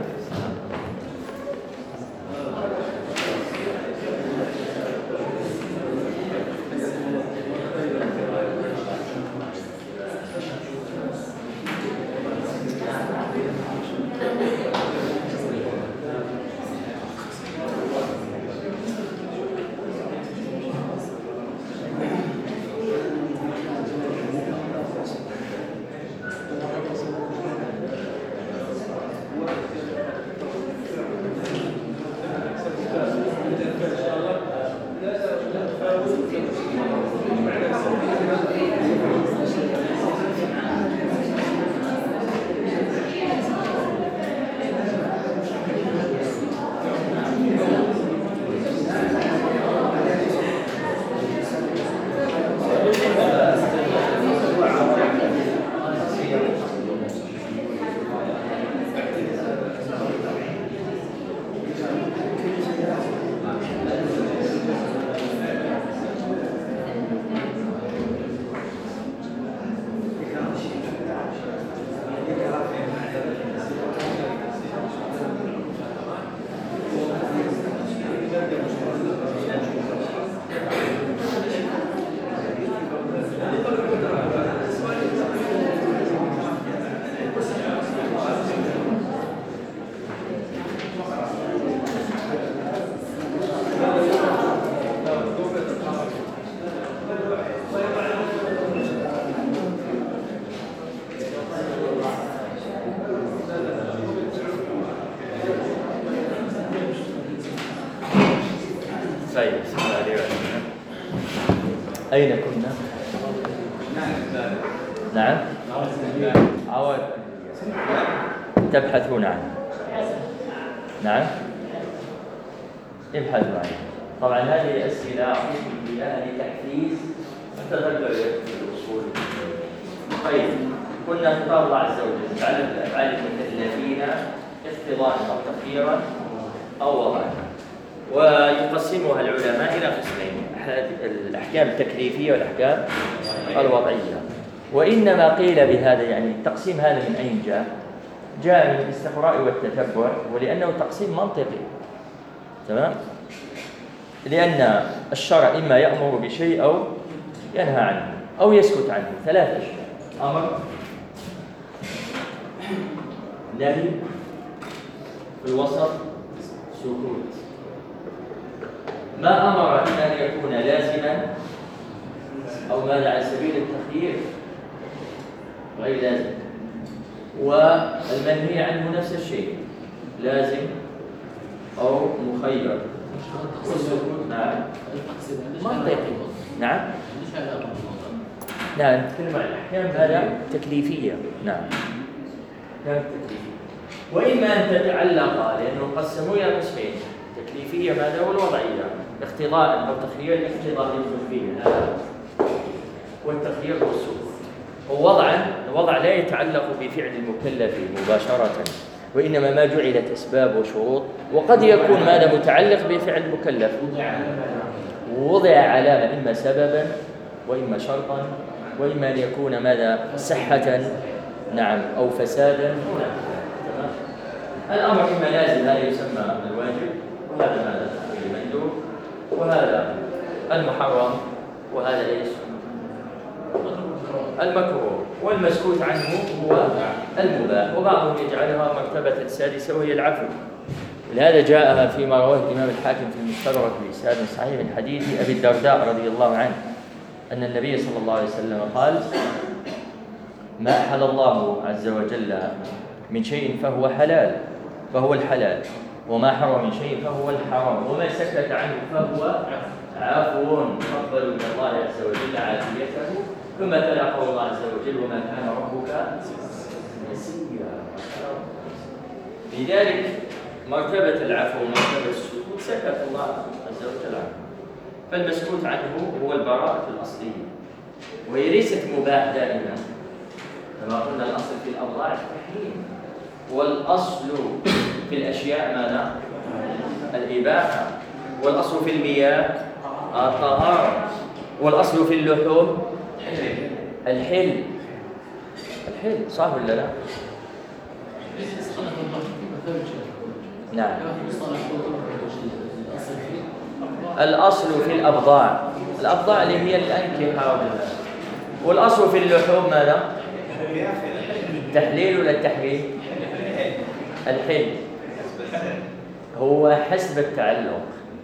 Speaker 1: طيب بسم الله الرحمن الرحيم. أين كنا؟ نعم عواد تبحثون عنه. نعم ابحثوا عنه. طبعا هذه أسئلة أعطيكم إياها لتحفيز التذكر في الأصول. طيب كنا خطاب الله عز وجل تعلم الأفعال المكلفين افتضاء أو تخييرا أو وضعا، ويقسمها العلماء إلى قسمين: الأحكام التكليفية والأحكام الوضعية. وإنما قيل بهذا، يعني التقسيم هذا من أين جاء؟ جاء من الاستقراء والتتبع، ولأنه تقسيم منطقي. تمام؟ لأن الشرع إما يأمر بشيء أو ينهى عنه أو يسكت عنه. ثلاث أشياء: أمر، نهي، في الوسط سكوت. ما أمر إما أن يكون لازما أو ماذا على سبيل التخيير غير لازم، والمنهي عنه نفس الشيء، لازم أو مخير. نعم منطقي. نعم نعم نتكلم عن الأحكام هذا تكليفية. نعم أحكام تكليفية، وإما أن تتعلق، لأنه قسموا إلى قسمين: تكليفية ماذا والوضعية، اقتضاء أو تخيير. الاقتضاء للتكليف والتخيير والسكوت. ووضعا، الوضع لا يتعلق بفعل المكلف مباشرة، وإنما ما جعلت أسباب وشروط، وقد يكون ماذا متعلق بفعل المكلف، وضع علامة إما سببا وإما شرطا وإما أن يكون ماذا صحة نعم أو فسادا. الأمر إما لازم، هذا يسمى الواجب، وهذا ماذا المندوب، وهذا المحرم، وهذا ايش؟ المكروه. والمسكوت عنه هو المباح، وبعضهم يجعلها مرتبة السادسة وهي العفو. لهذا جاء فيما رواه الإمام الحاكم في المستدرك بإسناد صحيح من حديث أبي الدرداء رضي الله عنه أن النبي صلى الله عليه وسلم قال: ما أحل الله عز وجل من شيء فهو حلال فهو الحلال، وما حرم من شيء فهو الحرام، وما سكت عنه فهو عفو. تقبل من الله عز وجل عافيته. ثم تلا قول الله عز وجل: وما كان ربك نسيا. لذلك مرتبة العفو ومرتبة السكوت سكت الله عز وجل عنه، فالمسكوت عنه هو البراءة الأصلية، وهي ليست مباح دائما. كما قلنا الأصل في الأبضاع التحريم، والأصل في الأشياء ماذا؟ الإباحة. والأصل في المياه الطهارة. والأصل في اللحوم الحل. الحل صح ولا لا؟ نعم. الأصل في الأبضاع، الأبضاع اللي هي الأنكحة، والأصل في اللحوم ماذا؟ تحليل ولا التحريم؟ الحل. هو حسب التعلق.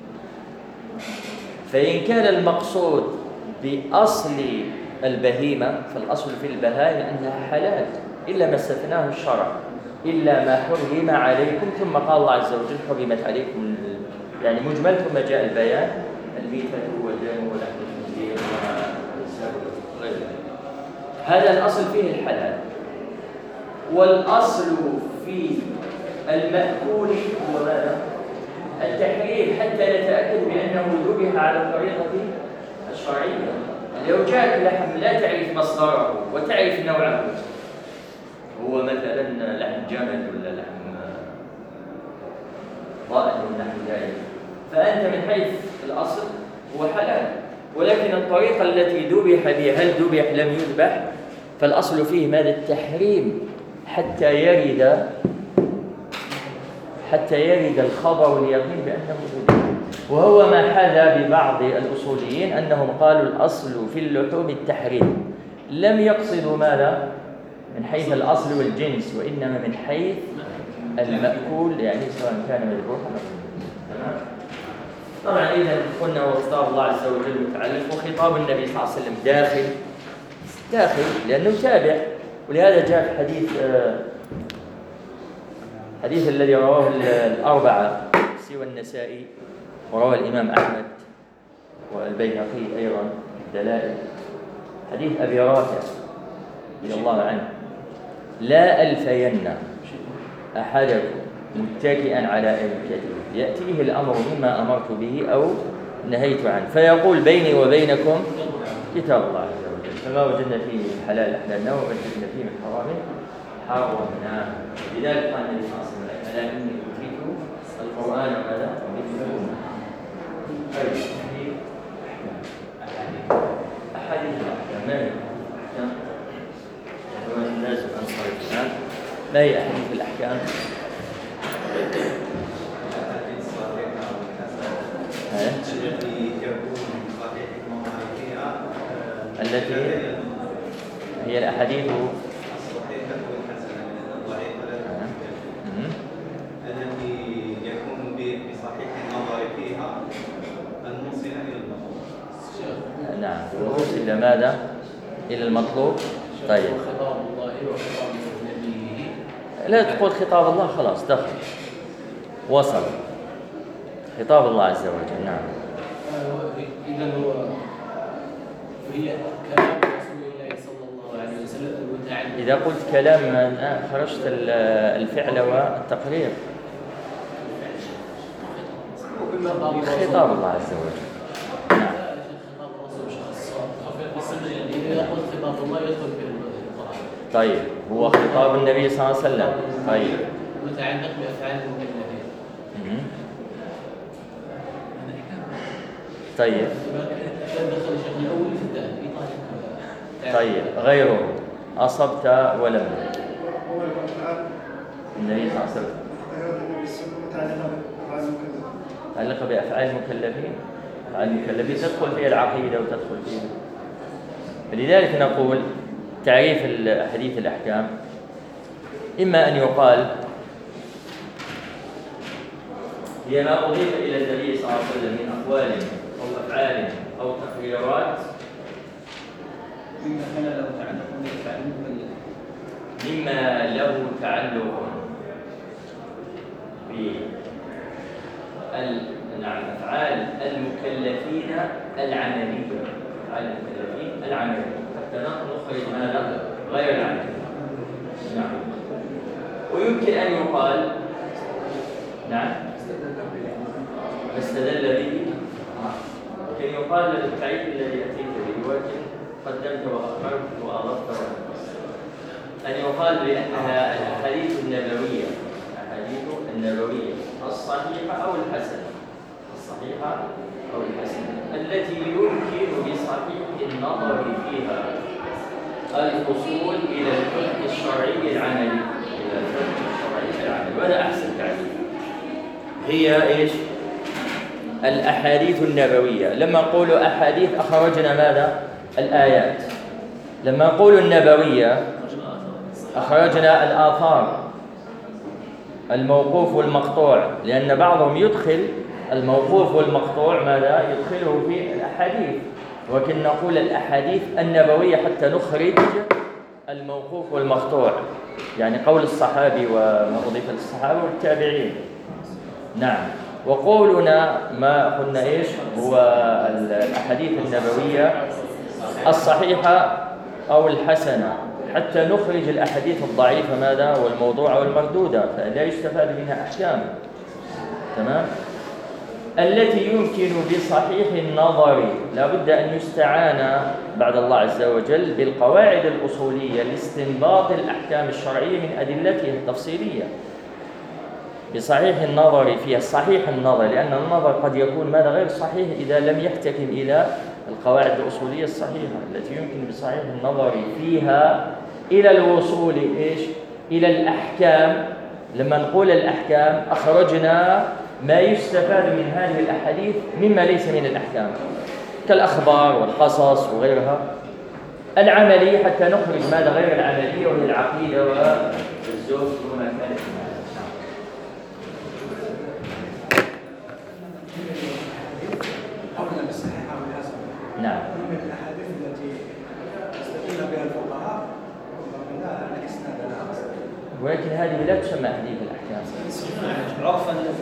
Speaker 1: فإن كان المقصود بأصل البهيمة، فالأصل في البهائم أنها حلال إلا ما استثناه الشرع، إلا ما حرم عليكم. ثم قال الله عز وجل: حرمت عليكم، يعني مجمل، ثم جاء البيان: الميتة والدم ولحم الخنزير وغير ذلك. هذا الأصل فيه الحلال. والأصل في المأكول هو ماذا؟ التحريم، حتى نتأكد بأنه ذبح على الطريقة الشرعية. لو جاءك لحم لا تعرف مصدره وتعرف نوعه، هو مثلا لحم جمل ولا لحم ضأن ولا نحو ذلك، فأنت من حيث الأصل هو حلال، ولكن الطريقة التي ذبح بها، هل ذبح لم يذبح، فالأصل فيه ماذا؟ التحريم، حتى يرد حتى يرد الخبر اليقين بأنه ذبح. وهو ما حذى ببعض الأصوليين أنهم قالوا الأصل في اللحوم التحريم، لم يقصدوا ماذا؟ من حيث الأصل والجنس، وإنما من حيث المأكول، يعني سواء كان مذبوحا أو تمام. طبعا إذا قلنا وخطاب الله عز وجل متعلق، وخطاب النبي صلى الله عليه وسلم داخل داخل لأنه تابع. ولهذا جاء في حديث حديث الذي رواه الأربعة سوى النسائي، وروى الإمام أحمد والبيهقي أيضا دلائل حديث أبي رافع رضي الله عنه: لا ألفين أحدكم متكئا على أريكته يأتيه الأمر مما أمرت به أو نهيت عنه فيقول بيني وبينكم كتاب الله عز وجل، فما وجدنا فيه من حلال أحللناه وما وجدنا فيه من حرام حرمناه. لذلك قال النبي صلى الله عليه وسلم: ألا إني أوتيت القرآن وماذا مثله. أحاديث الأحكام ما هي الأحكام؟ لازم أنصرف الآن. ما هي أحاديث الأحكام؟ التي هي الأحاديث
Speaker 5: الصحيحة والحسنة من الضعيفة التي يكون بصحيح النظر فيها الموصل إلى المطلوب.
Speaker 1: نعم، الموصل إلى ماذا؟ إلى المطلوب. طيب،
Speaker 2: خطاب الله وخطاب نبيه.
Speaker 1: لا تقول خطاب الله، خلاص دخل وصل خطاب الله عز وجل. نعم.
Speaker 2: إذا هو هي كلام رسول الله صلى الله عليه وسلم المتعلق.
Speaker 1: إذا قلت كلام خرجت الفعل والتقرير. خطاب الله عز وجل. نعم.
Speaker 2: خطاب الرسول شخص. إذا قلت خطاب الله يدخل في القرآن.
Speaker 1: طيب، هو خطاب النبي صلى الله عليه وسلم. طيب.
Speaker 2: متعلق بأفعال المكلفين.
Speaker 1: طيب. طيب، غيره أصبت ولم النبي صلى الله عليه وسلم متعلقة بأفعال المكلفين. أفعال المكلفين تدخل فيها العقيدة وتدخل فيها. فلذلك نقول تعريف حديث الأحكام إما أن يقال هي ما أضيف إلى النبي صلى الله عليه وسلم من أقوال أو أفعال أو تقريرات
Speaker 3: مما كان له تعلق بأفعال المكلفين
Speaker 1: مما له تعلق بأفعال المكلفين العملية. أفعال المكلفين العملية حتى نخرج ماذا؟ غير العملية. نعم. ويمكن أن يقال نعم استدل به. يمكن يقال للتعريف الذي أتيت به ولكن قدمت وأخرت وأضفت وأنقصت أن يقال بأنها الأحاديث النبوية الأحاديث النبوية الصحيحة أو الحسنة الصحيحة أو الحسنة التي يمكن بصحيح النظر فيها الوصول إلى الفقه الشرعي العملي إلى الفقه الشرعي العملي. وهذا أحسن تعريف. هي إيش؟ الأحاديث النبوية. لما نقول أحاديث أخرجنا ماذا؟ الآيات. لما نقول النبوية أخرجنا الآثار الموقوف والمقطوع، لأن بعضهم يدخل الموقوف والمقطوع ماذا؟ يدخله في الأحاديث، ولكن نقول الأحاديث النبوية حتى نخرج الموقوف والمقطوع، يعني قول الصحابي وما أضيف للصحابة والتابعين. نعم. وقولنا ما قلنا إيش؟ هو الأحاديث النبوية الصحيحة أو الحسنة حتى نخرج الأحاديث الضعيفة ماذا؟ والموضوعة والمردودة، فلا يستفاد منها أحكام. تمام؟ التي يمكن بصحيح النظر لا بد أن يستعان بعد الله عز وجل بالقواعد الأصولية لاستنباط الأحكام الشرعية من أدلتها التفصيلية. بصحيح النظر فيها صحيح النظر، لأن النظر قد يكون ماذا؟ غير صحيح إذا لم يحتكم إلى القواعد الأصولية الصحيحة التي يمكن بصحيح النظر فيها إلى الوصول إيش؟ إلى الأحكام. لما نقول الأحكام أخرجنا ما يستفاد من هذه الأحاديث مما ليس من الأحكام كالأخبار والقصص وغيرها العملية حتى نخرج ماذا؟ غير العملية وهي العقيدة والزهد وما كانت منها. نعم.
Speaker 4: من الاحاديث التي استدل بها الفقهاء لا اسناد لها،
Speaker 1: ولكن هذه لا تسمى أحاديث الأحكام.
Speaker 3: عرفا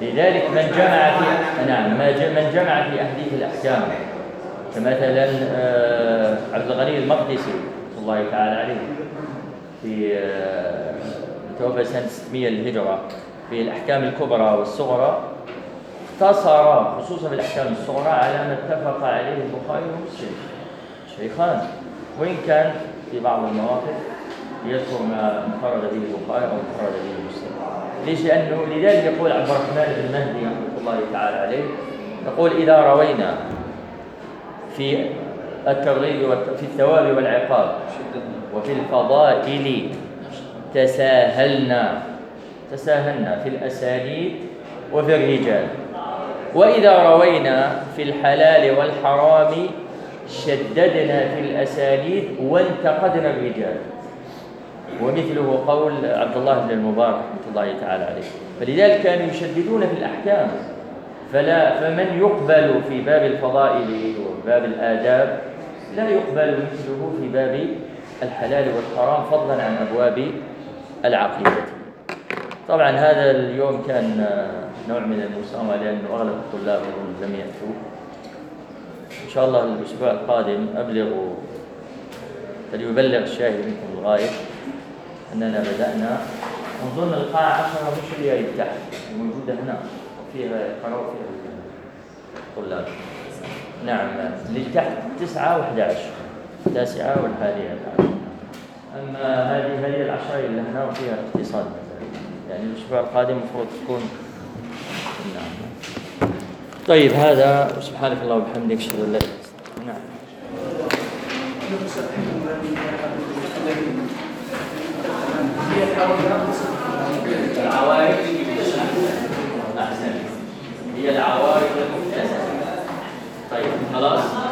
Speaker 1: لذلك من جمع في نعم من جمع في أحاديث الأحكام كمثلا عبد الغني المقدسي رحمة الله تعالى عليه في توفى سنة ستمائة للهجرة في الأحكام الكبرى والصغرى، اختصر خصوصا في الأحكام الصغرى على ما اتفق عليه البخاري ومسلم شيخان، وإن كان في بعض المواقف يذكر ما انفرد به البخاري أو انفرد به مسلم. ليش؟ لأنه لذلك يقول عبد الرحمن بن مهدي رحمة الله تعالى عليه، يقول إذا روينا في الترغيب في الثواب والعقاب وفي الفضائل تساهلنا تساهلنا في الأسانيد وفي الرجال، وإذا روينا في الحلال والحرام شددنا في الأسانيد وانتقدنا الرجال. ومثله قول عبد الله بن المبارك رحمة الله تعالى عليه. فلذلك كانوا يشددون في الأحكام، فلا فمن يقبل في باب الفضائل وباب الآداب لا يقبل مثله في باب الحلال والحرام، فضلا عن أبواب العقيدة. طبعا هذا اليوم كان نوع من المساومة لأنه أغلب الطلاب لم يأتوا. إن شاء الله الأسبوع القادم أبلغ فليبلغ الشاهد منكم الغائب أننا بدأنا نظن القاعة عشرة مش اللي هي تحت موجودة هنا وفيها قرار فيها الطلاب. نعم اللي تحت تسعة وأحد عشر التاسعة والحادية عشر. أما هذه هذه العشرة اللي هنا وفيها اقتصاد يعني الأسبوع القادم المفروض تكون. نعم. طيب هذا سبحانك الله وبحمدك أشهد أن لا إله إلا أنت. نعم. العوارض أحسن هي العوارض المكتسبة. طيب خلاص.